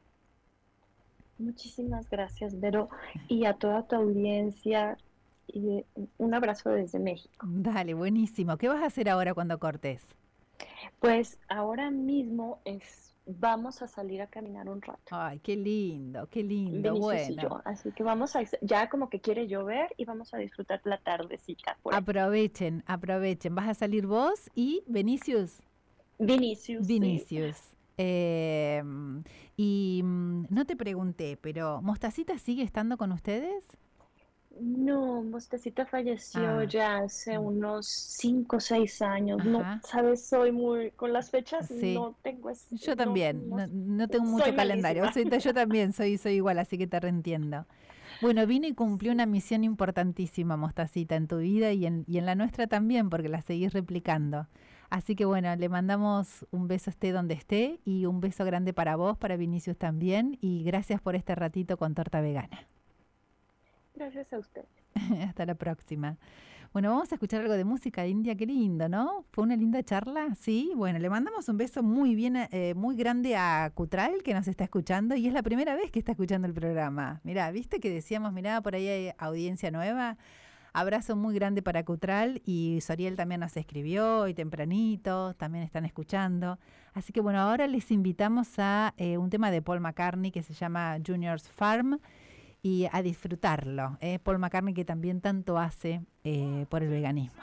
Muchísimas gracias, Vero, y a toda tu audiencia, y un abrazo desde México. Dale, buenísimo. ¿Qué vas a hacer ahora cuando cortes? Pues ahora mismo es, vamos a salir a caminar un rato. Ay, qué lindo, qué lindo, Vinicius y bueno. yo, así que vamos a, ya como que quiere llover y vamos a disfrutar la tardecita por ahí. Aprovechen, aprovechen. ¿Vas a salir vos y Vinicius? Vinicius, Vinicius. sí. Eh, y mm, no te pregunté, pero ¿Mostacita sigue estando con ustedes? No, Mostacita falleció Ah. ya hace unos cinco o seis años. No, Ajá. sabes, soy muy, con las fechas Sí. no tengo ese- Yo no- también, no- no, no tengo soy mucho calendario. malísima. Soy- yo también soy, soy igual, así que te reentiendo. Bueno, vino y cumplió una misión importantísima, Mostacita, en tu vida y en, y en la nuestra también, porque la seguís replicando. Así que bueno, le mandamos un beso esté donde esté y un beso grande para vos, para Vinicius también, y gracias por este ratito con Torta Vegana. Gracias a ustedes. Hasta la próxima. Bueno, vamos a escuchar algo de música india, qué lindo, ¿no? Fue una linda charla, sí. Bueno, le mandamos un beso muy bien, eh, muy grande a Cutral, que nos está escuchando, y es la primera vez que está escuchando el programa. Mirá, ¿viste que decíamos, mirá, por ahí hay audiencia nueva? Abrazo muy grande para Cutral, y Soriel también nos escribió hoy tempranito, también están escuchando. Así que bueno, ahora les invitamos a eh, un tema de Paul McCartney que se llama Junior's Farm, y a disfrutarlo. ¿eh? Paul McCartney, que también tanto hace eh, por el veganismo.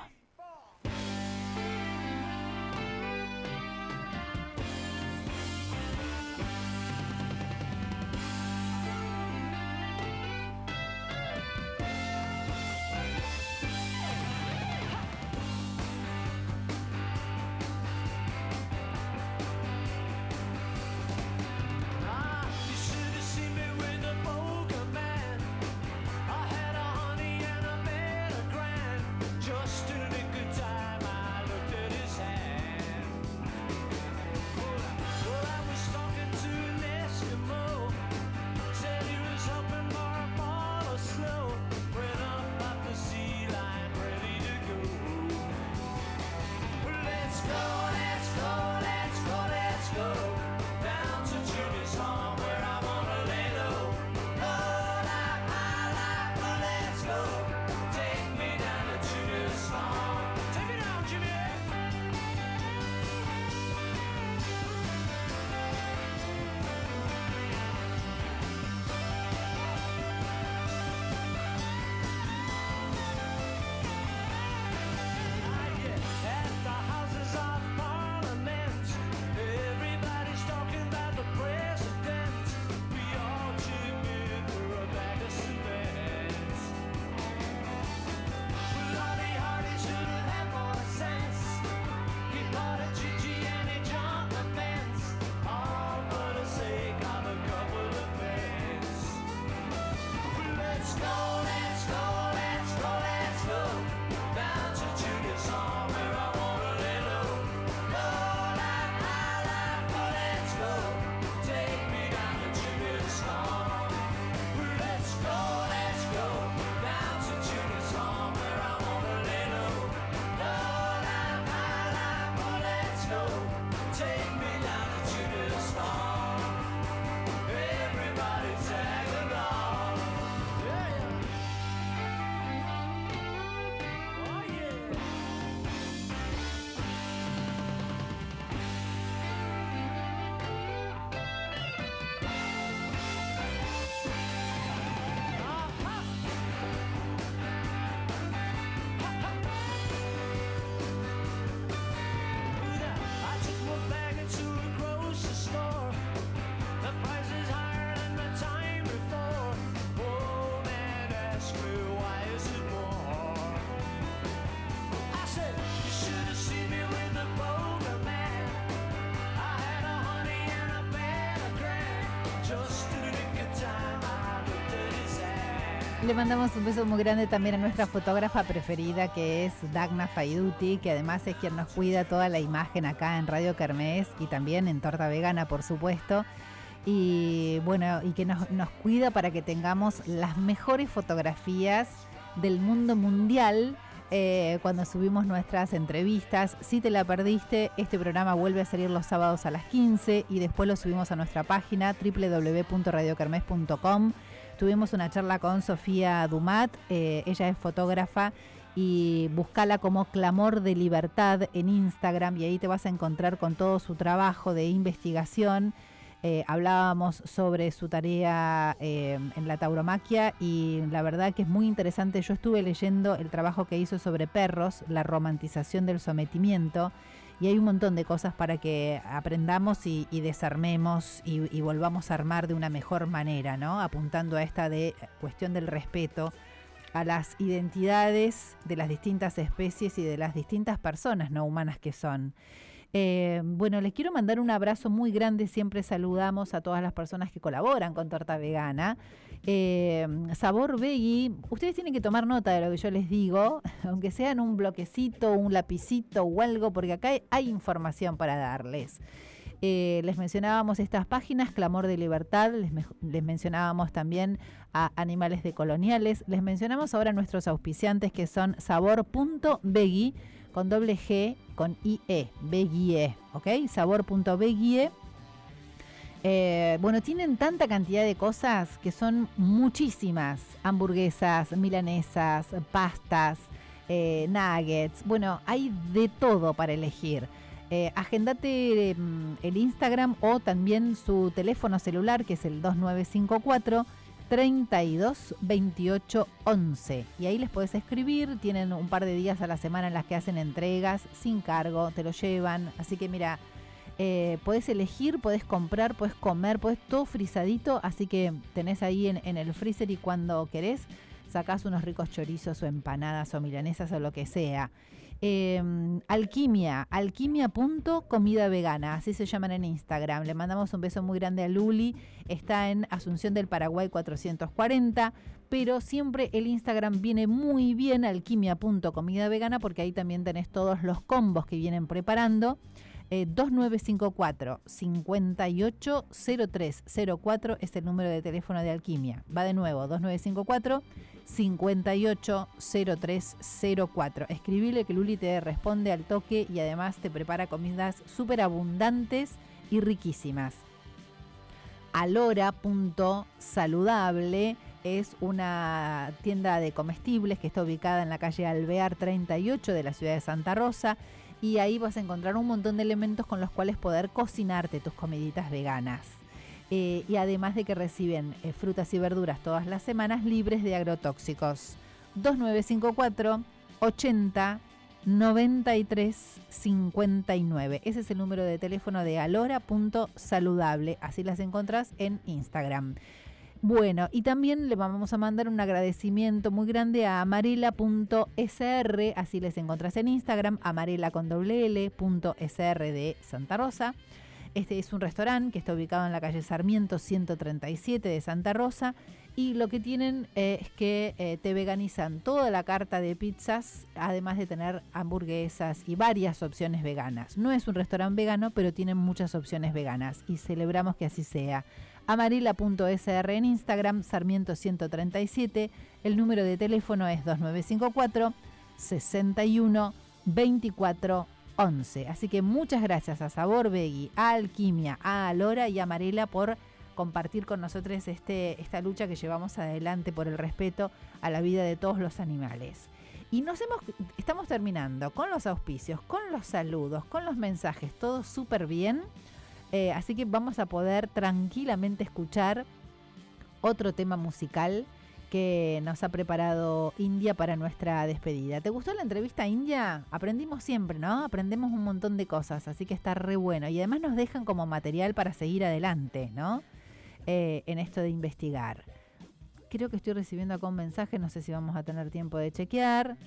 Le mandamos un beso muy grande también a nuestra fotógrafa preferida, que es Dagna Faiduti, que además es quien nos cuida toda la imagen acá en Radio Kermés y también en Torta Vegana, por supuesto. Y bueno, y que nos, nos cuida para que tengamos las mejores fotografías del mundo mundial eh, cuando subimos nuestras entrevistas. Si te la perdiste, este programa vuelve a salir los sábados a las quince y después lo subimos a nuestra página doble u doble u doble u punto radio kermés punto com. Tuvimos una charla con Sofía Dumat, eh, ella es fotógrafa y buscala como Clamor de Libertad en Instagram y ahí te vas a encontrar con todo su trabajo de investigación. Eh, hablábamos sobre su tarea eh, en la tauromaquia y la verdad que es muy interesante. Yo estuve leyendo el trabajo que hizo sobre perros, la romantización del sometimiento, y hay un montón de cosas para que aprendamos y, y desarmemos y, y volvamos a armar de una mejor manera, ¿no? Apuntando a esta de cuestión del respeto a las identidades de las distintas especies y de las distintas personas no humanas que son. Eh, bueno, les quiero mandar un abrazo muy grande. Siempre saludamos a todas las personas que colaboran con Torta Vegana. Eh, Sabor Veggie, ustedes tienen que tomar nota de lo que yo les digo, aunque sea en un bloquecito, un lapicito o algo, porque acá hay, hay información para darles. Eh, les mencionábamos estas páginas, Clamor de Libertad, les, les mencionábamos también a Animales Decoloniales, les mencionamos ahora a nuestros auspiciantes que son sabor punto veggie, con doble G, con I E, Veggie, ¿ok? sabor punto veggie. Eh, bueno, tienen tanta cantidad de cosas que son muchísimas. Hamburguesas, milanesas, pastas, eh, nuggets. Bueno, hay de todo para elegir. Eh, agendate eh, el Instagram o también su teléfono celular, que es el dos nueve cinco cuatro, treinta y dos, veintiocho, once. Y ahí les podés escribir. Tienen un par de días a la semana en las que hacen entregas sin cargo, te lo llevan. Así que mira, eh, podés elegir, podés comprar, podés comer, podés todo frisadito. Así que tenés ahí en, en el freezer y cuando querés sacás unos ricos chorizos o empanadas o milanesas o lo que sea. Eh, Alquimia, alquimia punto comida vegana, así se llaman en Instagram. Le mandamos un beso muy grande a Luli. Está en Asunción del Paraguay cuatrocientos cuarenta, pero siempre el Instagram viene muy bien, alquimia punto comida vegana, porque ahí también tenés todos los combos que vienen preparando. eh, dos nueve cinco cuatro, cincuenta y ocho, cero tres cero cuatro es el número de teléfono de Alquimia. Va de nuevo, dos nueve cinco cuatro, cincuenta y ocho, cero tres cero cuatro. Escribile que Luli te responde al toque y además te prepara comidas súper abundantes y riquísimas. Alora punto saludable es una tienda de comestibles que está ubicada en la calle Alvear treinta y ocho de la ciudad de Santa Rosa, y ahí vas a encontrar un montón de elementos con los cuales poder cocinarte tus comiditas veganas. Eh, y además de que reciben eh, frutas y verduras todas las semanas libres de agrotóxicos. dos nueve cinco cuatro, ochenta, noventa y tres, cincuenta y nueve. Ese es el número de teléfono de alora punto saludable. Así las encontrás en Instagram. Bueno, y también le vamos a mandar un agradecimiento muy grande a amarela punto s r, así les encontrás en Instagram, amarela con doble L punto s r de Santa Rosa. Este es un restaurante que está ubicado en la calle Sarmiento ciento treinta y siete de Santa Rosa, y lo que tienen eh, es que eh, te veganizan toda la carta de pizzas, además de tener hamburguesas y varias opciones veganas. No es un restaurante vegano, pero tienen muchas opciones veganas y celebramos que así sea. amarela punto s r en Instagram, Sarmiento ciento treinta y siete. El número de teléfono es dos nueve cinco cuatro, sesenta y uno, veinticuatro, once. Así que muchas gracias a Sabor Veggie, a Alquimia, a Alora y a Amarela por compartir con nosotros este, esta lucha que llevamos adelante por el respeto a la vida de todos los animales. Y nos hemos, estamos terminando con los auspicios, con los saludos, con los mensajes, todo súper bien. Eh, así que vamos a poder tranquilamente escuchar otro tema musical que nos ha preparado India para nuestra despedida. ¿Te gustó la entrevista, India? Aprendimos siempre, ¿no? Aprendemos un montón de cosas, así que está re bueno. Y además nos dejan como material para seguir adelante, ¿no? Eh, en esto de investigar. Creo que estoy recibiendo acá un mensaje, no sé si vamos a tener tiempo de chequear.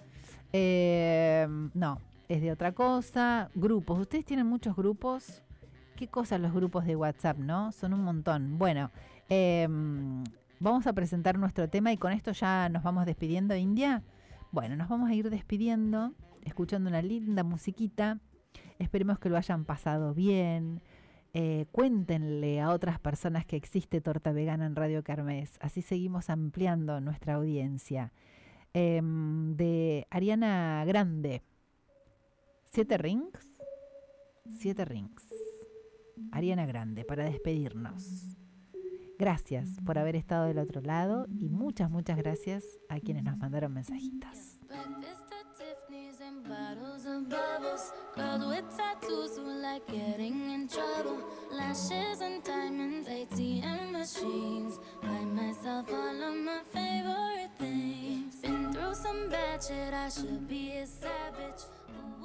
Eh, no, es de otra cosa. Grupos, ¿ustedes tienen muchos grupos? ¿Qué cosas los grupos de WhatsApp, no? Son un montón. Bueno, eh, vamos a presentar nuestro tema y con esto ya nos vamos despidiendo, India. Bueno, nos vamos a ir despidiendo, escuchando una linda musiquita. Esperemos que lo hayan pasado bien. Eh, cuéntenle a otras personas que existe Torta Vegana en Radio Kermés. Así seguimos ampliando nuestra audiencia. Eh, de Ariana Grande. ¿Siete rings? Siete rings. Ariana Grande, para despedirnos. Gracias por haber estado del otro lado y muchas, muchas gracias a quienes nos mandaron mensajitos. ratchet, I should be a savage. Ooh.